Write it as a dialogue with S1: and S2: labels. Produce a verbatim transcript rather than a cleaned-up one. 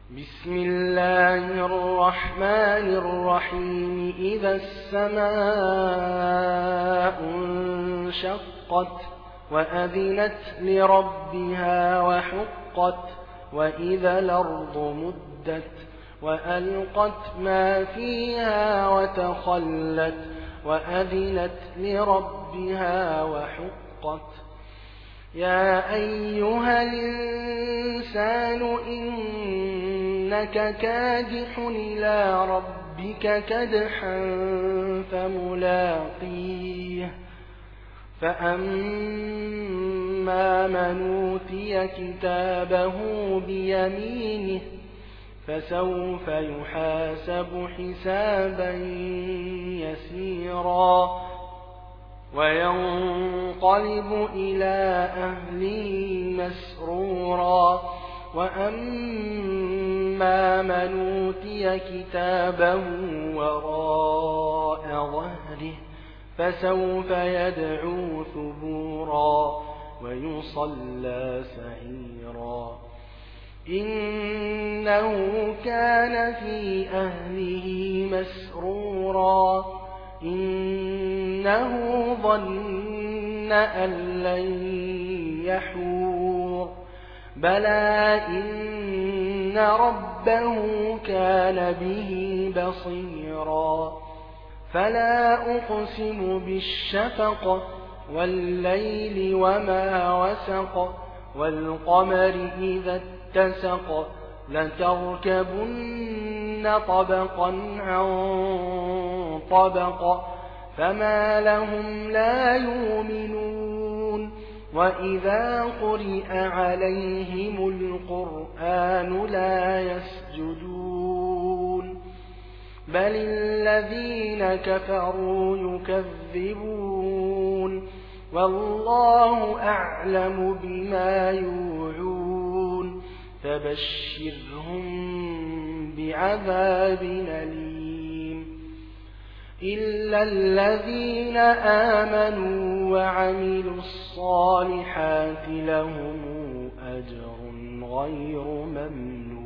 S1: بسم الله الرحمن الرحيم إذا السماء انشقت وأذنت لربها وحقت وإذا الأرض مدت وألقت ما فيها وتخلت وأذنت لربها وحقت يا أيها الإنسان إنك كادح إلى ربك كدحا فملاقيه فأما من أوتي كتابه بيمينه فسوف يحاسب حسابا يسيرا وينقلب إلى أهله مسرورا وأما من أوتي كتابه وراء ظهره فسوف يدعو ثبورا ويصلى سعيرا إنه كان في أهله مسرورا إنه ظن أن لن يحور بلى إن ربه كان به بصيرا فلا أقسم بالشفق والليل وما وسق والقمر إذا اتسق لتركبن طبقا عن طبق فما لهم لا يؤمنون وإذا قرئ عليهم القرآن لا يسجدون بل الذين كفروا يكذبون والله أعلم بما يوعون فبشرهم بعذاب أليم إلا الذين آمنوا وعملوا الصالحات لهم أجر غير ممنون.